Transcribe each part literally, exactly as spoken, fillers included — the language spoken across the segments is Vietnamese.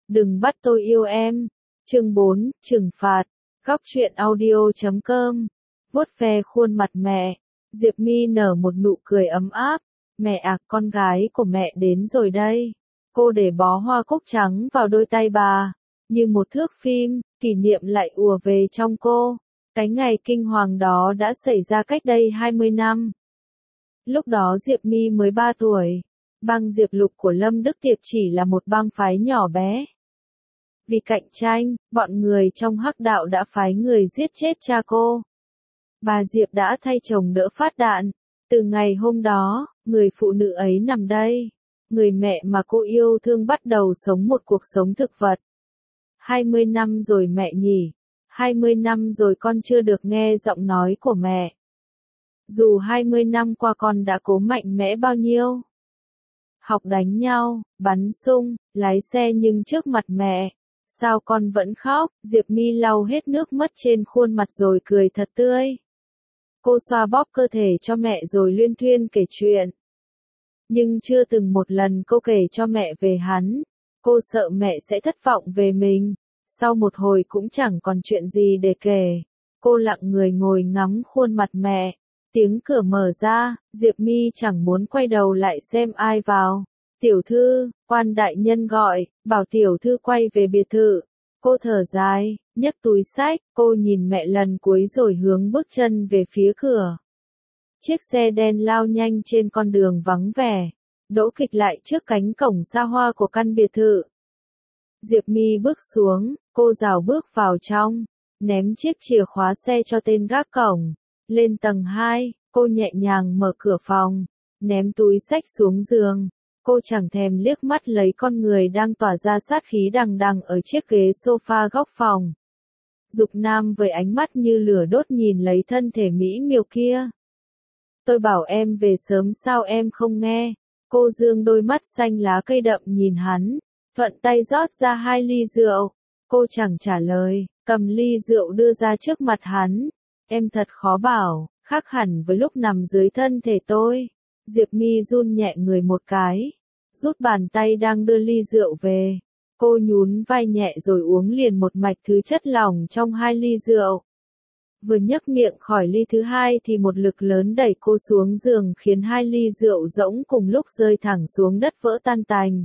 Đừng bắt tôi yêu em. Chương bốn, trừng phạt. Góc truyện audio chấm com. Vuốt ve khuôn mặt mẹ. Diệp My nở một nụ cười ấm áp. Mẹ à, con gái của mẹ đến rồi đây. Cô để bó hoa cúc trắng vào đôi tay bà. Như một thước phim, kỷ niệm lại ùa về trong cô. Cái ngày kinh hoàng đó đã xảy ra cách đây hai mươi năm. Lúc đó Diệp My mới ba tuổi. Bang Diệp Lục của Lâm Đức Tiệp chỉ là một bang phái nhỏ bé. Vì cạnh tranh, bọn người trong hắc đạo đã phái người giết chết cha cô. Bà Diệp đã thay chồng đỡ phát đạn. Từ ngày hôm đó, người phụ nữ ấy nằm đây. Người mẹ mà cô yêu thương bắt đầu sống một cuộc sống thực vật. hai mươi năm rồi mẹ nhỉ. hai mươi năm rồi con chưa được nghe giọng nói của mẹ. Dù hai mươi năm qua con đã cố mạnh mẽ bao nhiêu. Học đánh nhau, bắn sung, lái xe nhưng trước mặt mẹ. Sao con vẫn khóc? Diệp My lau hết nước mắt trên khuôn mặt rồi cười thật tươi. Cô xoa bóp cơ thể cho mẹ rồi luyên thuyên kể chuyện. Nhưng chưa từng một lần cô kể cho mẹ về hắn. Cô sợ mẹ sẽ thất vọng về mình. Sau một hồi cũng chẳng còn chuyện gì để kể. Cô lặng người ngồi ngắm khuôn mặt mẹ. Tiếng cửa mở ra, Diệp My chẳng muốn quay đầu lại xem ai vào. Tiểu thư, quan đại nhân gọi, bảo tiểu thư quay về biệt thự. Cô thở dài, nhấc túi xách, cô nhìn mẹ lần cuối rồi hướng bước chân về phía cửa. Chiếc xe đen lao nhanh trên con đường vắng vẻ, đỗ kịch lại trước cánh cổng xa hoa của căn biệt thự. Diệp My bước xuống, cô rảo bước vào trong, ném chiếc chìa khóa xe cho tên gác cổng. Lên tầng hai, cô nhẹ nhàng mở cửa phòng, ném túi xách xuống giường. Cô chẳng thèm liếc mắt lấy con người đang tỏa ra sát khí đằng đằng ở chiếc ghế sofa góc phòng. Dục Nam với ánh mắt như lửa đốt nhìn lấy thân thể mỹ miều kia. Tôi bảo em về sớm sao em không nghe. Cô dương đôi mắt xanh lá cây đậm nhìn hắn, thuận tay rót ra hai ly rượu. Cô chẳng trả lời, cầm ly rượu đưa ra trước mặt hắn. Em thật khó bảo, khác hẳn với lúc nằm dưới thân thể tôi. Diệp My run nhẹ người một cái, rút bàn tay đang đưa ly rượu về. Cô nhún vai nhẹ rồi uống liền một mạch thứ chất lỏng trong hai ly rượu. Vừa nhấc miệng khỏi ly thứ hai thì một lực lớn đẩy cô xuống giường khiến hai ly rượu rỗng cùng lúc rơi thẳng xuống đất vỡ tan tành.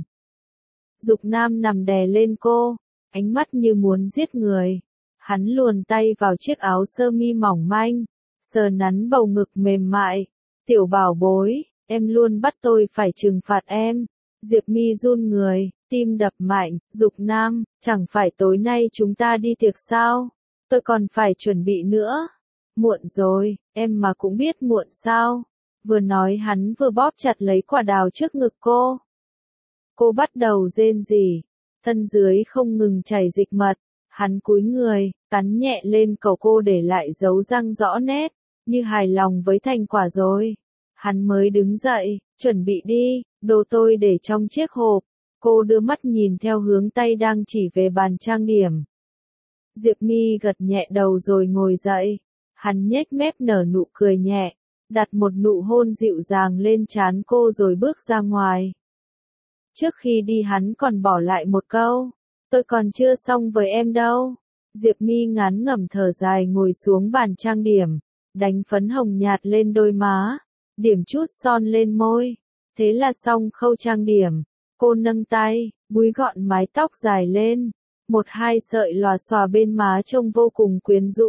Dục Nam nằm đè lên cô, ánh mắt như muốn giết người. Hắn luồn tay vào chiếc áo sơ mi mỏng manh, sờ nắn bầu ngực mềm mại. Tiểu bảo bối, em luôn bắt tôi phải trừng phạt em. Diệp My run người, tim đập mạnh. Dục Nam, chẳng phải tối nay chúng ta đi tiệc sao? Tôi còn phải chuẩn bị nữa. Muộn rồi, em mà cũng biết muộn sao? Vừa nói hắn vừa bóp chặt lấy quả đào trước ngực cô. Cô bắt đầu rên rỉ, thân dưới không ngừng chảy dịch mật. Hắn cúi người, cắn nhẹ lên cổ cô để lại dấu răng rõ nét, như hài lòng với thành quả rồi. Hắn mới đứng dậy, chuẩn bị đi, đồ tôi để trong chiếc hộp. Cô đưa mắt nhìn theo hướng tay đang chỉ về bàn trang điểm. Diệp My gật nhẹ đầu rồi ngồi dậy. Hắn nhếch mép nở nụ cười nhẹ, đặt một nụ hôn dịu dàng lên trán cô rồi bước ra ngoài. Trước khi đi hắn còn bỏ lại một câu. Tôi còn chưa xong với em đâu. Diệp My ngán ngẩm thở dài ngồi xuống bàn trang điểm, đánh phấn hồng nhạt lên đôi má, điểm chút son lên môi. Thế là xong khâu trang điểm. Cô nâng tay, búi gọn mái tóc dài lên, một hai sợi lòa xòa bên má trông vô cùng quyến rũ.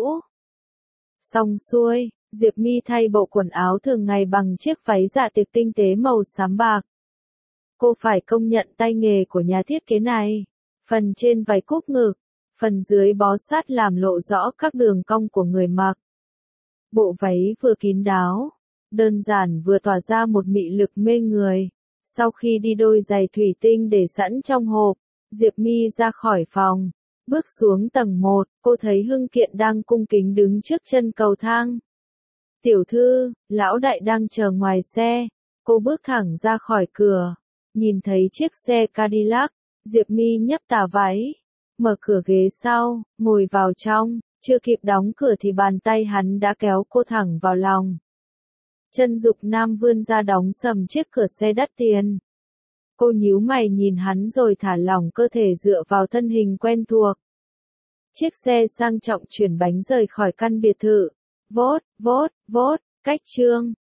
Xong xuôi, Diệp My thay bộ quần áo thường ngày bằng chiếc váy dạ tiệc tinh tế màu xám bạc. Cô phải công nhận tay nghề của nhà thiết kế này. Phần trên váy cúp ngực, phần dưới bó sát làm lộ rõ các đường cong của người mặc. Bộ váy vừa kín đáo, đơn giản vừa tỏa ra một mị lực mê người. Sau khi đi đôi giày thủy tinh để sẵn trong hộp, Diệp My ra khỏi phòng, bước xuống tầng một, cô thấy Hưng Kiện đang cung kính đứng trước chân cầu thang. Tiểu thư, lão đại đang chờ ngoài xe. Cô bước thẳng ra khỏi cửa, nhìn thấy chiếc xe Cadillac. Diệp My nhấc tà váy, mở cửa ghế sau, ngồi vào trong. Chưa kịp đóng cửa thì bàn tay hắn đã kéo cô thẳng vào lòng. Chân Dục Nam vươn ra đóng sầm chiếc cửa xe đắt tiền. Cô nhíu mày nhìn hắn rồi thả lỏng cơ thể dựa vào thân hình quen thuộc. Chiếc xe sang trọng chuyển bánh rời khỏi căn biệt thự. Vốt, vốt, vốt, cách chương.